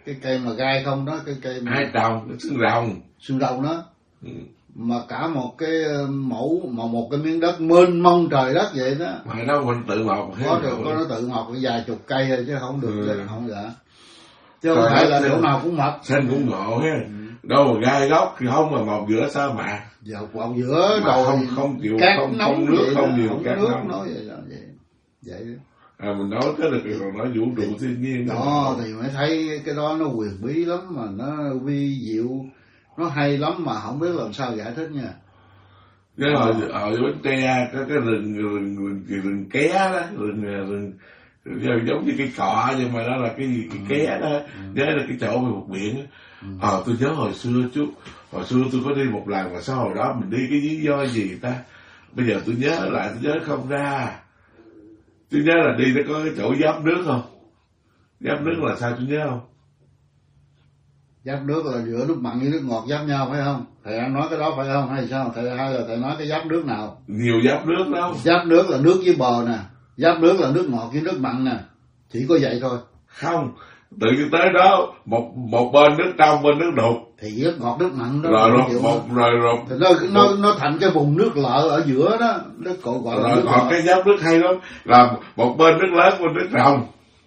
cái cây mà gai không đó, cái cây mà... ai trồng xương rồng đó. Mà cả một cái mẫu mà một cái miếng đất mênh mông trời đất vậy đó, mà nó mình tự mọc có nó tự mọc vài chục cây thôi chứ không được, không được, chứ không phải là chỗ nào cũng mọc. Xanh cũng ngộ ha. Đâu mà gai gốc thì không mà mọc giữa sao mà mọc giữa rồi không chịu không nước, không nhiều cát nóng, nói vậy đó, vậy đó. Mình nói cái được rồi, nói vũ trụ thiên nhiên đó thì mới thấy cái đó nó quyền bí lắm, mà nó vi diệu, nó hay lắm mà không biết làm sao giải thích nha. Cái ở Bến Tre có cái rừng ké đó, rừng giống như cái cọ nhưng mà nó là cái gì, cái ké đó. Nhớ là cái chỗ về một biển. Tôi nhớ hồi xưa tôi có đi một lần, mà sao hồi đó mình đi cái lý do gì ta, bây giờ tôi nhớ lại tôi nhớ không ra. Tôi nhớ là đi nó có cái chỗ giáp nước không? Giáp nước là sao tôi nhớ không? Giáp nước là giữa nước mặn với nước ngọt giáp nhau phải không? Thầy đang nói cái đó phải không hay sao? Hay là thầy nói cái giáp nước nào? Nhiều giáp nước đâu. Giáp nước là nước với bờ nè, giáp nước là nước ngọt với nước mặn nè, chỉ có vậy thôi. Không, tự nhiên tới đó một bên nước trong, bên nước đục. Thì nước ngọt nước mặn đó. Rồi thì nó thành cái vùng nước lợ ở giữa đó, nó gọi là nước còn cái giáp nước hay lắm, là một bên nước lớn, bên nước rồng.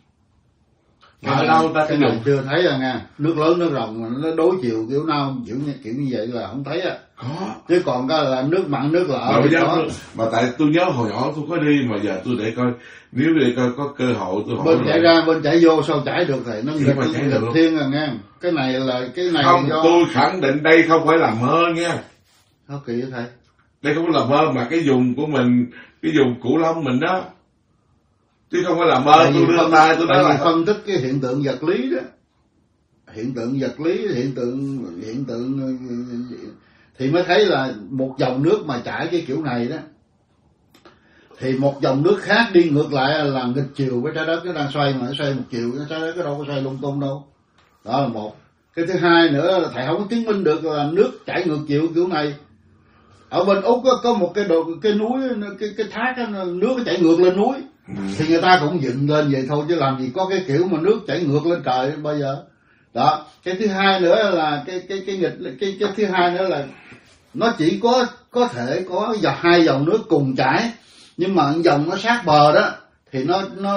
Ở đâu ta cái này chưa thấy à nha, nước lớn nước rồng mà nó đối chiều kiểu nào kiểu như vậy là không thấy à. Có. Chứ còn cái là nước mặn nước lợ thì có. Mà tại tôi nhớ hồi nhỏ tôi có đi, mà giờ tôi để coi, nếu để coi có cơ hội tôi hỏi. Bên chảy ra bên chảy vô sao chảy được thầy, nó nghịch thiên à nha. Cái này không do... Tôi khẳng định đây không phải là mơ nha. Sao kỳ vậy thầy? Đây không phải là mơ, mà cái vùng của mình, cái vùng Cửu Long mình đó, chứ không phải là mơ. Tôi đưa tay tôi nói là phân tích cái hiện tượng vật lý đó, hiện tượng vật lý, hiện tượng thì mới thấy là một dòng nước mà chảy cái kiểu này đó, thì một dòng nước khác đi ngược lại là nghịch chiều với trái đất, nó đang xoay mà nó xoay một chiều, cái trái đất cái đâu có xoay lung tung đâu. Đó là một. Cái thứ hai nữa là thầy không có chứng minh được là nước chảy ngược chiều kiểu này. Ở bên Úc có một cái núi, cái thác đó, nước nó chảy ngược lên núi. Thì người ta cũng dựng lên vậy thôi, chứ làm gì có cái kiểu mà nước chảy ngược lên trời bây giờ. Đó, cái thứ hai nữa là cái thứ hai nữa là nó chỉ có thể có hai dòng nước cùng chảy, nhưng mà dòng nó sát bờ đó thì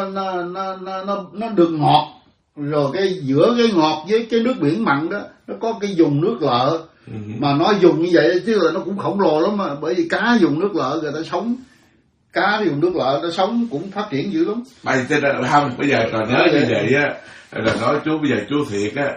nó được ngọt, rồi cái giữa cái ngọt với cái nước biển mặn đó nó có cái vùng nước lợ. Mà nó dùng như vậy chứ là nó cũng khổng lồ lắm, mà bởi vì cá dùng nước lợ người ta sống, cá dùng nước lợ nó sống cũng phát triển dữ lắm. Không, bây giờ còn nhớ như vậy á, là nói chú bây giờ chú thiệt á,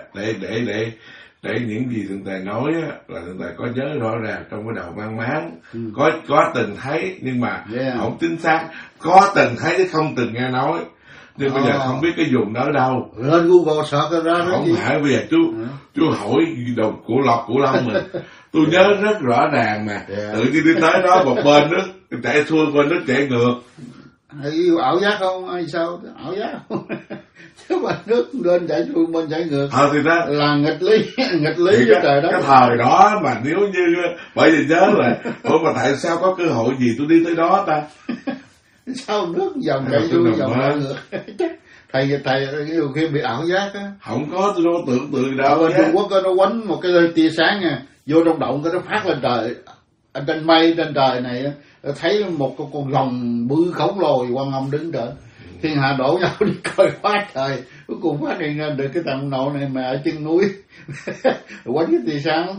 để những gì thượng thầy nói á, là thượng thầy có nhớ rõ ràng trong cái đầu mang máng. Có từng thấy nhưng mà không chính xác, có từng thấy chứ không từng nghe nói. Nhưng bây giờ không biết cái vùng đó ở đâu. Lên Google search ra đó. Không phải, bây giờ chú hỏi đồng Cửu Long mình. Tôi nhớ rất rõ ràng mà. Tự nhiên đi tới đó một bên nước chạy xuôi, bên nước chạy ngược. Yêu ảo giác không? Hay sao? Ảo giác không? Chứ mà nước lên chạy xuôi bên chạy ngược. Thì đó là nghịch lý với trời đất. Cái thời đó mà nếu như, bởi vì nhớ là mà tại sao có cơ hội gì tôi đi tới đó ta? Sao nước dòng chạy xuôi dòng chạy ngược? Thầy nhiều khi bị ảo giác á. Không có, tôi đâu tưởng tượng đâu. Ở Trung Quốc nó quánh một cái tia sáng nha, vô trong động cái nó phát lên trời, ở trên mây trên trời này thấy một con rồng bự khổng lồ Quan Âm đứng đợi. Thiên hạ đổ nhau đi coi quá trời, cuối cùng phát hiện ra được cái thằng nội này mà ở chân núi quánh cái tia sáng.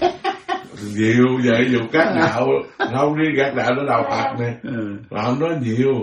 Nhiều vậy, dù các đạo không đi các đạo nó đầu Phật nè, làm nó nhiều.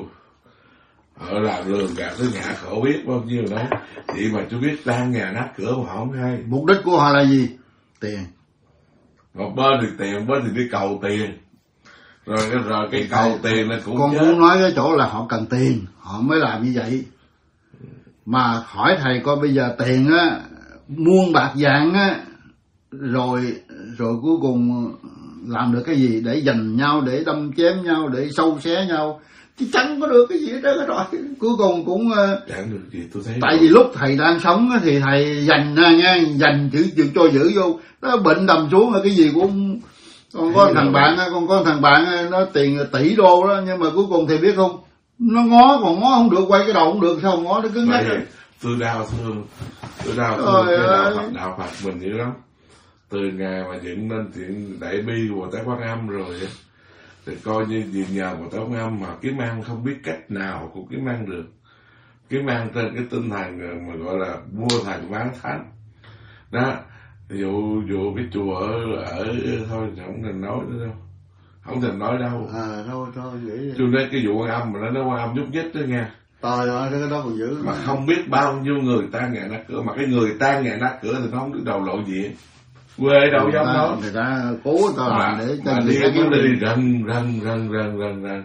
Làm lường gạt tới nhà khổ biết bao nhiêu đó. Vậy mà chú biết tan nhà nát cửa mà họ không hay. Mục đích của họ là gì? Tiền. Một bên thì tiền, một bên thì đi cầu tiền. Rồi cái cầu tiền là cũng con chết. muốn nói cái chỗ là họ cần tiền, họ mới làm như vậy. Mà hỏi thầy coi bây giờ tiền á, muôn bạc vàng á, rồi cuối cùng làm được cái gì để giành nhau, để đâm chém nhau, để sâu xé nhau, chứ chẳng có được cái gì đó rồi. Cuối cùng cũng chẳng được gì tôi thấy. Tại vì lúc thầy đang sống thì thầy dành ra nha, dành chữ cho giữ vô, nó bệnh đầm xuống là cái gì cũng. Còn có thằng bạn nó tiền tỷ đô đó, nhưng mà cuối cùng thầy biết không, nó ngó không được, quay cái đầu không được, sao ngó nó cứng nhắc. tôi đau thương cái đạo Phật mình dữ lắm. Từ ngày mà dựng nên chuyện Đại Bi Bồ Tát Quan Âm rồi á, thì coi như vì nhờ Bồ Tát Quan Âm mà kiếm ăn không biết cách nào cũng kiếm ăn được, kiếm ăn trên cái tinh thần mà gọi là mua thần bán thánh đó. Dụ cái chùa ở thôi không cần nói nữa đâu, không cần nói đâu. Thôi vậy. Cho nên cái vụ Quan Âm mà nó Quan Âm nhúc nhích đó nha. Trời ơi, cái đó còn dữ. Mà không biết bao nhiêu người tan nhà nát cửa, mà cái người tan nhà nát cửa thì nó không được đầu lộ diện. Quê đâu dám nói. Người ta cố ta làm để cho người ta kiếm đi rần.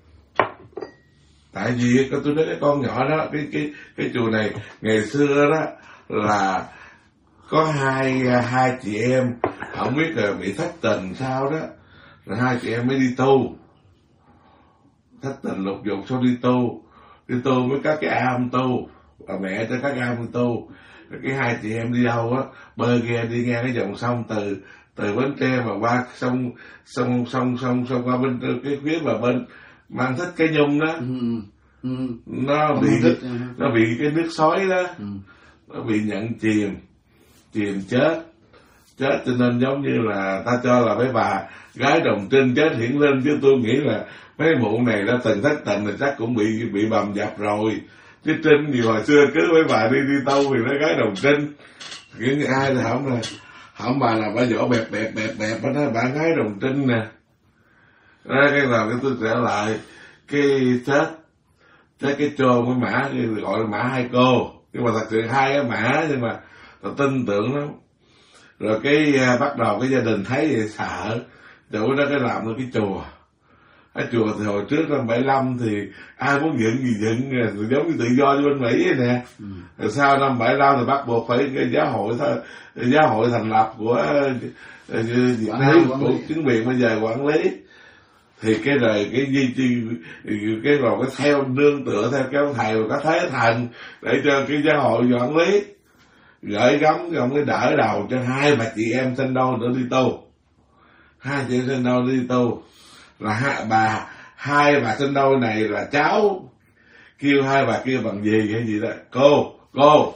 Tại vì tôi nói cái con nhỏ đó, cái chùa này ngày xưa đó là có hai chị em, không biết là bị thất tình sao đó, rồi hai chị em mới đi tu. Thất tình lục dục sau đi tu với các cái am tu, bà mẹ cho các am tu. Rồi cái hai chị em đi đâu á, bơi ghe đi ngang cái dòng sông từ Bến Tre mà qua sông qua bên cái phía mà bên Mang Thích Cái Nhung đó. Nó bị cái nước sói đó, nó bị nhận chìm chết cho nên giống như là ta cho là mấy bà gái Đồng Trinh chết hiển linh, chứ tôi nghĩ là mấy mụ này đã từng thất tình thì chắc cũng bị bầm dập rồi. Chứ Trinh thì hồi xưa cứ mấy bà đi tâu thì nó gái Đồng Trinh, kiểu như ai thì không bà là bà võ bẹp bà nói bà gái Đồng Trinh nè. Đó, cái nào cái tôi trở lại cái chết cái trôn với mã, gọi là mã hai cô, nhưng mà thật sự hai cái mã, nhưng mà tôi tin tưởng lắm. Rồi cái bắt đầu cái gia đình thấy vậy sợ, chủ đó cái làm được cái chùa. Cái chùa thì hồi trước năm 75 thì ai muốn dựng gì dựng, giống như tự do như bên Mỹ vậy nè. Rồi sau năm 75 thì bắt buộc phải cái giáo hội thành lập của Việt Nam, của chính quyền bây giờ quản lý. Thì cái rồi cái rồi cái theo nương tựa theo cái ông thầy và cái thế thần để cho cái giáo hội quản lý, gửi gắm cái ông cái đỡ đầu cho hai bà chị em sinh đôi nữa đi tu. Hai chị em sinh đôi đi tu là hai bà sinh đôi này là cháu, kêu hai bà kia bằng gì hay gì đó, cô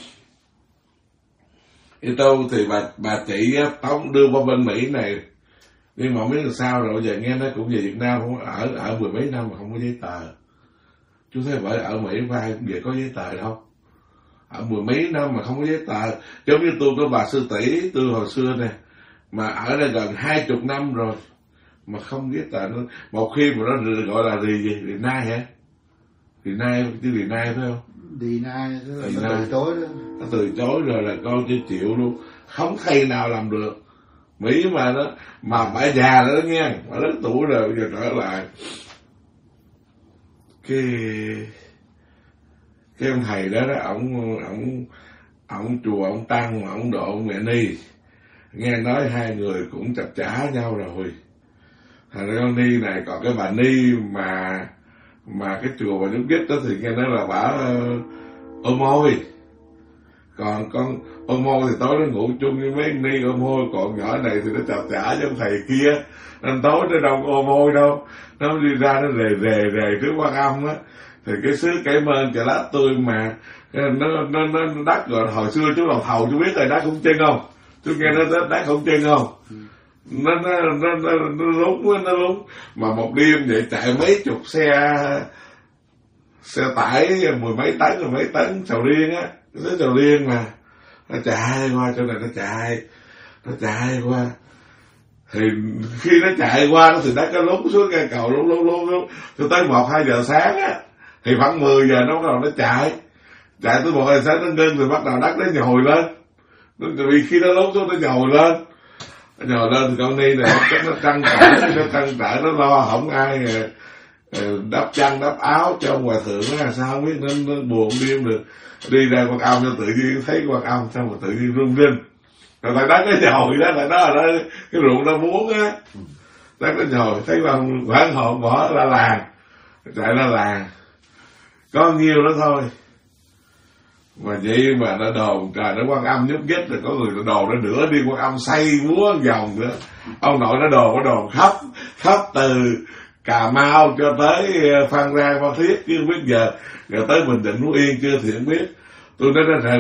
đi tu. Thì bà chị tống đưa qua bên Mỹ này, nhưng mà không biết là sao rồi giờ nghe nói cũng về Việt Nam, không ở mười mấy năm mà không có giấy tờ. Chú thấy bởi ở Mỹ có ai cũng về có giấy tờ đâu, ở mười mấy năm mà không có giấy tờ. Giống như tôi có bà sư tỷ tôi hồi xưa nè, mà ở đây gần 20 năm rồi mà không giấy tờ nữa. Một khi mà nó gọi là gì deny hả? Deny phải không? Deny nó từ chối đó. Nó từ chối rồi là con chưa chịu luôn, không thầy nào làm được. Mỹ mà nó mà bà già nữa nha, bà lớn tuổi rồi, bây giờ trở lại cái ông thầy đó ổng chùa ông Tăng mà ổng độ mẹ Ni, nghe nói hai người cũng chập chả nhau rồi. Thành ra con Ni này, còn cái bà Ni mà cái chùa bà Nhúc Dích đó thì nghe nói là bà ôm môi. Còn con ôm môi thì tối nó ngủ chung với mấy Ni ôm môi, còn nhỏ này thì nó chập chả với ông thầy kia, nên tối nó đâu có ôm môi đâu, nó đi ra nó rề trước Quan Âm á. Thì cái xứ Cải Mên Chợ Lách tôi mà nó đắt rồi. Hồi xưa chú làm thầu chú biết rồi, đắt không chân không? Chú nghe nó đắt không chân không? Nó lúng mà một đêm vậy chạy mấy chục xe tải mười mấy tấn sầu riêng á, cái sầu riêng mà nó chạy qua chỗ này, nó chạy qua. Thì khi nó chạy qua thì đất nó lún xuống cây cầu, lún cho tới 1-2 giờ sáng á, thì khoảng 10 giờ nó bắt đầu nó chạy tới 1 giờ sáng nó ngưng, rồi bắt đầu đất nó nhồi lên. Vì khi nó lún xuống nó nhồi lên thì con Ni này nó trăn trở nó lo không ai đắp chăn đắp áo cho ông hòa thượng á, sao không biết nó buồn đêm được. Đi ra Quan Âm nó tự nhiên thấy Quan Âm sao mà tự nhiên rung rinh. Rồi tại đất nó nhồi đó, là đó cái ruộng nó muốn á, đất nó nhồi thấy bằng quảng hồn bỏ ra làng, chạy ra làng có nhiêu đó thôi. Mà vậy mà nó đồn trời nó Quan Âm Nhúc Dích, rồi có người nó đồn nó nữa đi Quan Âm xây múa vòng nữa. Ông nội nó đồn khắp từ Cà Mau cho tới Phan Rang Phan Thiết, chứ biết giờ tới Bình Định Phú Yên chưa thì không biết. Tôi nói nó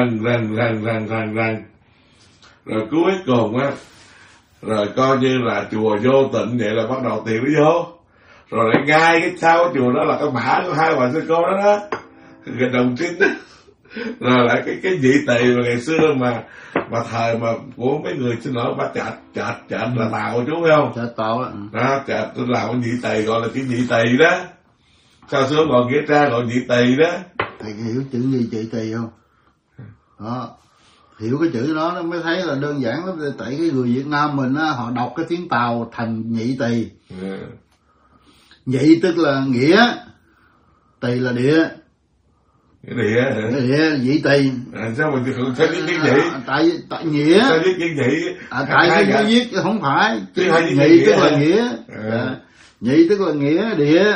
rần. Rồi cuối cùng á, rồi coi như là chùa vô tịnh vậy là bắt đầu tiền nó vô. Rồi lại ngay cái sau cái chùa đó là cái mã của hai bà sư cô đó đó, cái đồng trinh đó. Rồi lại cái vị tỳ mà ngày xưa mà thời mà của mấy người xin lỗi bà chạch là tàu chú phải không? Chạch tàu đó. Đó, chạch tôi làm cái vị tỳ gọi là cái vị tỳ đó. Sao xưa còn nghĩa trang gọi vị tỳ đó. Thầy hiểu chữ gì vị tỳ không? Đó. Hiểu cái chữ đó nó mới thấy là đơn giản lắm. Tại cái người Việt Nam mình á, họ đọc cái tiếng Tàu thành nhị tỳ. Nhị tức là nghĩa, tỳ là địa. Cái địa hả? Cái địa, nhị tỳ. Sao mình không thấy viết cái gì? Tại nghĩa. Sao viết cái gì? Tại cái viết không phải. Nhị tức là nghĩa. Nhị tức là nghĩa địa.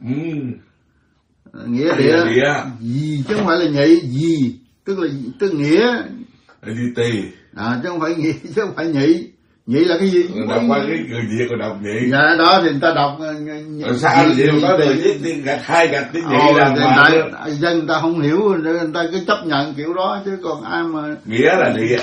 Nghĩa địa. Gì chứ không phải là nhị, gì tức nghĩa. Nhị tỳ. Chứ không phải nhị, chứ không phải nhị. Nhị là cái gì? Đọc qua cái người Việt còn đọc nhị. Dạ đó thì người ta đọc. Sao vậy mà có được viết gạch hai gạch tiếng nhị là mà dân người ta không hiểu, người ta cứ chấp nhận kiểu đó chứ còn ai mà. Nghĩa là địa,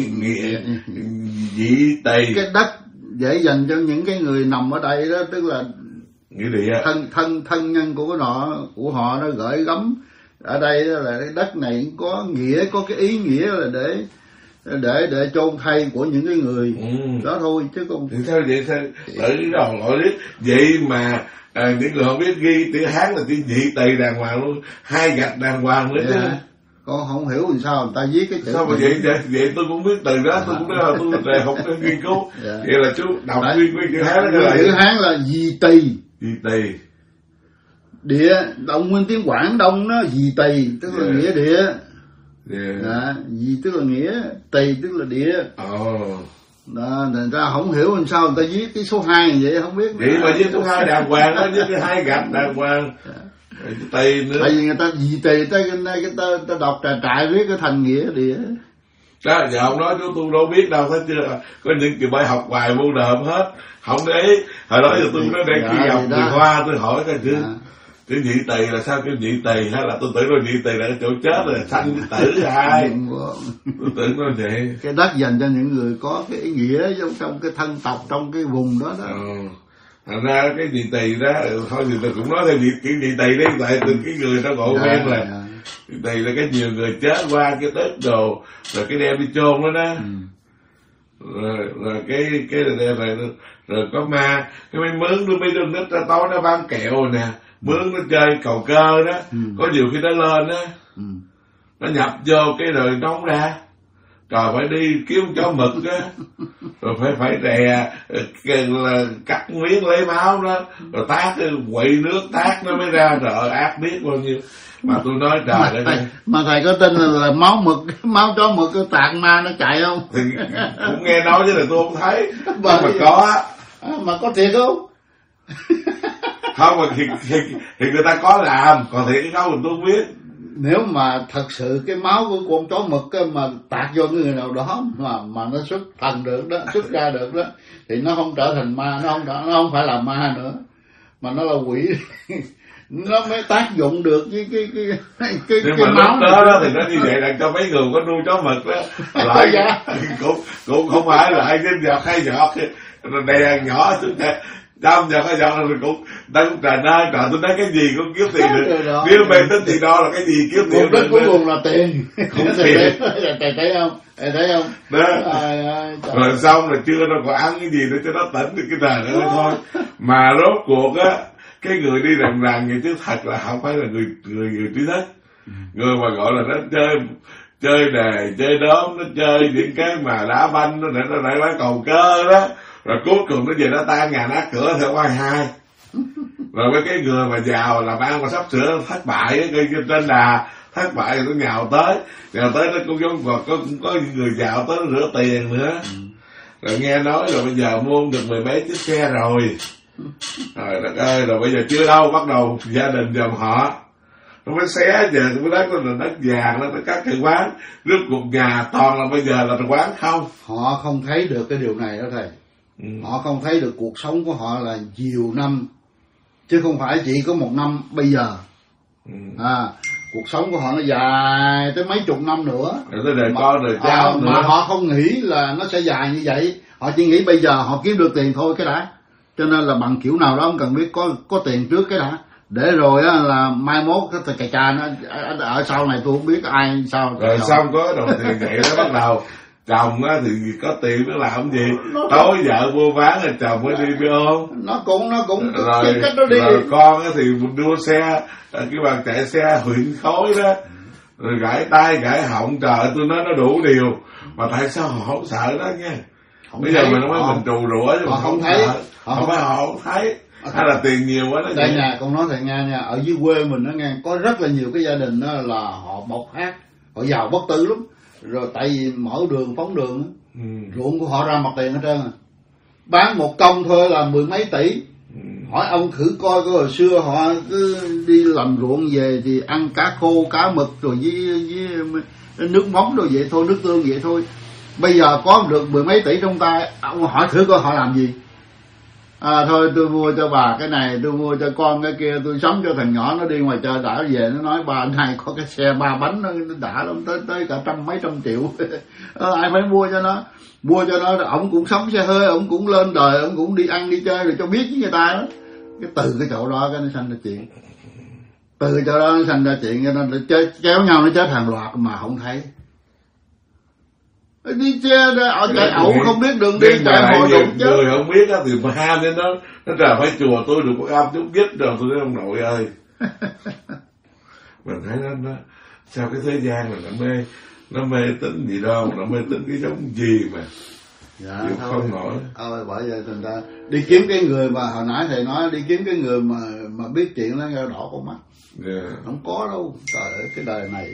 nhị tỳ. Cái đất để dành cho những cái người nằm ở đây đó, tức là nghĩa địa. thân nhân của họ nó gửi gắm ở đây là cái đất này có nghĩa, có cái ý nghĩa là để chôn thay của những cái người đó thôi chứ còn. Thì sao vậy? Sao lợi đầu lợi biết vậy mà những người không biết ghi tiếng Hán là tiếng nhị tỳ đàng hoàng luôn, hai gạch đàng hoàng nữa chứ. Con không hiểu làm sao người ta viết cái chữ. Sao mà vậy tôi cũng biết từ đó, tôi cũng nói là tôi học cái nghiên cứu. Vậy là chú đọc nguyên chữ Hán đó là chữ Hán là di tỳ. Di tỳ. Địa động nguyên tiếng Quảng Đông nó di tỳ tức là nghĩa địa. Gì tức là nghĩa, tỳ tức là địa. Đó, người ta không hiểu làm sao người ta viết cái số 2 vậy không biết. Vậy mà viết số 2 đàng hoàng đó, viết cái hai gạch đàng hoàng. Tỳ nữa. Tại vì người ta gì tỳ ta đọc trại viết cái thành nghĩa địa. Đó, giờ ông nói tôi đâu biết đâu, thấy chưa? Có những kiểu bài học bài vô đờm hết, không để ý. Hồi đó giờ tôi nó đang khi gặp người Hoa tôi hỏi coi chứ. Cái nhị tỳ là sao cái nhị tỳ, hay là tôi tưởng là nhị tỳ là cái chỗ chết rồi sanh với tử hai. Tôi tưởng nó vậy. Cái đất dành cho những người có cái ý nghĩa trong cái thân tộc trong cái vùng đó đó. Thành ra cái nhị tỳ đó thôi thì tôi cũng nói theo cái nhị tỳ đấy, tại từng cái người ta gọi quen là nhị tỳ là cái nhiều người chết qua cái tết đồ rồi cái đem đi chôn đó đó. Rồi cái rồi có ma cái mấy mướn mấy đứa nít ra tối nó bán kẹo nè, mướn nó chơi cầu cơ đó, có nhiều khi nó lên á, nó nhập vô cái rồi nóng ra, trời phải đi kiếm chó mực á, rồi phải rè là cắt miếng lấy máu đó, rồi tát quậy nước tát nó mới ra, trời ác biết bao nhiêu. Mà tôi nói trời ơi, mà thầy có tin là máu chó mực tạt ma nó chạy không? Thì cũng nghe nói chứ là tôi không thấy, mà có mà có thiệt không? Không, mà thì người ta có làm, còn thiệt cái không mình tôi không biết. Nếu mà thật sự cái máu của con chó mực mà tạt vô người nào đó mà nó xuất thần được đó, xuất ra được đó, thì nó không trở thành ma, nó không phải là ma nữa, mà nó là quỷ. Nó mới tác dụng được với nhưng mà máu đó thì nó như vậy là cho mấy người có nuôi chó mực đó lại cũng không phải là ai cái giọt hay giọt rồi đè nhỏ xuống đây đâm giọt hay giọt rồi cũng đang trời ơi trời tôi nói cái gì cũng kiếm tiền được, nếu mê tính thì đó là cái gì kiếm tiền được, cuối cùng là tiền. Không tiền. Thầy thấy không? Thầy thấy không? Đó. Rồi xong rồi chưa nó còn ăn cái gì nữa cho nó tỉnh được cái trời nữa thôi. Mà rốt cuộc á, cái người đi rằng vậy chứ thật là không phải là người trí thức, người mà gọi là nó chơi đề chơi đốm, nó chơi những cái mà đá banh nó để bán cầu cơ đó, rồi cuối cùng nó về nó tan nhà nát cửa theo quay hai. Rồi mấy cái người mà giàu làm ăn mà sắp sửa thất bại cái trên đà thất bại rồi nó nhào tới nó cũng giống cũng có những người giàu tới nó rửa tiền nữa. Rồi nghe nói rồi bây giờ mua được 10 mấy chiếc xe rồi. Trời đất ơi, rồi bây giờ chưa đâu, bắt đầu gia đình dòng họ nó mới xé về cái đất đó là đất vàng, nó các cái quán rước cuộc nhà toàn là bây giờ là quán không. Họ không thấy được cái điều này đó thầy. Họ không thấy được cuộc sống của họ là nhiều năm chứ không phải chỉ có một năm bây giờ. cuộc sống của họ nó dài tới mấy chục năm nữa, rồi tới đời con đời cháu nữa. Mà họ không nghĩ là nó sẽ dài như vậy, họ chỉ nghĩ bây giờ họ kiếm được tiền thôi cái đã. Cho nên là bằng kiểu nào đó không cần biết, có tiền trước cái đã, để rồi á là mai mốt cái cà cha nó ở sau này tôi không biết ai sao. Rồi xong có đồng tiền vậy đó bắt đầu chồng á thì có tiền nó làm gì, tối vợ mua bán rồi chồng mới đi ôm. Nó cũng rồi, cái cách nó đi. Rồi con á thì đua xe, cái bằng chạy xe huyện khối đó, rồi gãi tay gãi họng, trời ơi tôi nói nó đủ điều, mà tại sao họ không sợ đó nha. Bây giờ mình nói mình trù rủa chứ họ không thấy, không phải họ không thấy, hay là tiền nhiều quá đó. Đây nè, con nói thầy nghe nha, ở dưới quê mình nó nghe có rất là nhiều cái gia đình đó là họ bộc phát, họ giàu bất tử lắm, rồi tại vì mở đường phóng đường đó, ruộng của họ ra mặt tiền hết trơn à, bán một công thôi là mười mấy tỷ. Hỏi ông thử coi cái hồi xưa họ cứ đi làm ruộng về thì ăn cá khô cá mực rồi với nước mắm rồi vậy thôi, nước tương vậy thôi. Bây giờ có được mười mấy tỷ trong tay, ông hỏi thử coi họ làm gì. Thôi tôi mua cho bà cái này, tôi mua cho con cái kia, tôi sắm cho thằng nhỏ nó đi ngoài chơi đã về, nó nói bà này có cái xe 3 bánh nó đã lắm, tới cả mấy trăm triệu. Ai phải mua cho nó, ổng cũng sống xe hơi, ổng cũng lên đời, ổng cũng đi ăn đi chơi rồi cho biết với người ta đó. Cái từ cái chỗ đó cái nó sanh ra chuyện, từ chỗ đó nó sanh ra chuyện, cho nên kéo nhau nó chết hàng loạt mà không thấy. Đi xe ở chạy ẩu không biết đường đi, chạy hồi đụng chứ. Người không biết á thì ham nên nó trời phải chùa tôi được có am chút dít rồi tôi nói ông nội ơi. Mình thấy nó sao cái thế gian này nó mê tính gì đâu, nó mê tính cái giống gì mà. Dạ thôi, không nổi. Thôi bởi vậy thành ra đi kiếm cái người mà hồi nãy thầy nói, đi kiếm cái người mà biết chuyện nó đỏ con mắt. Không có đâu, trời ơi cái đời này.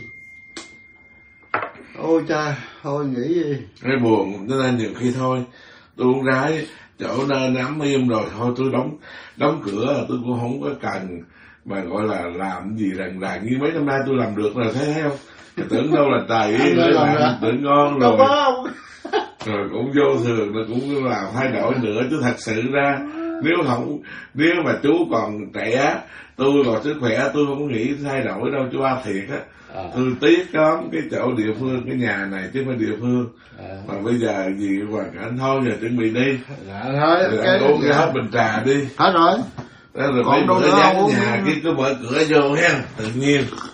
Ôi cha, thôi nghĩ gì. Cái buồn cho nên nhiều khi thôi, tôi uống rái chỗ nơi nắm im rồi thôi tôi đóng cửa, tôi cũng không có cần mà gọi là làm gì ràng như mấy năm nay tôi làm được rồi, thấy không? Tưởng đâu là tài yên để làm, tưởng ngon rồi. Rồi cũng vô thường, nó cũng làm thay đổi nữa, chứ thật sự ra nếu mà chú còn trẻ, tôi còn sức khỏe, tôi không nghĩ thay đổi đâu chú ba, thiệt á. Tôi tiếc lắm cái chỗ địa phương, cái nhà này chứ không phải địa phương. Mà bây giờ gì hoàn cảnh thôi, giờ chuẩn bị đi. Thôi cái uống cái hết bình trà đi. Hết rồi. Rồi mấy bữa dán nhà kia cứ mở cửa vô ha, tự nhiên.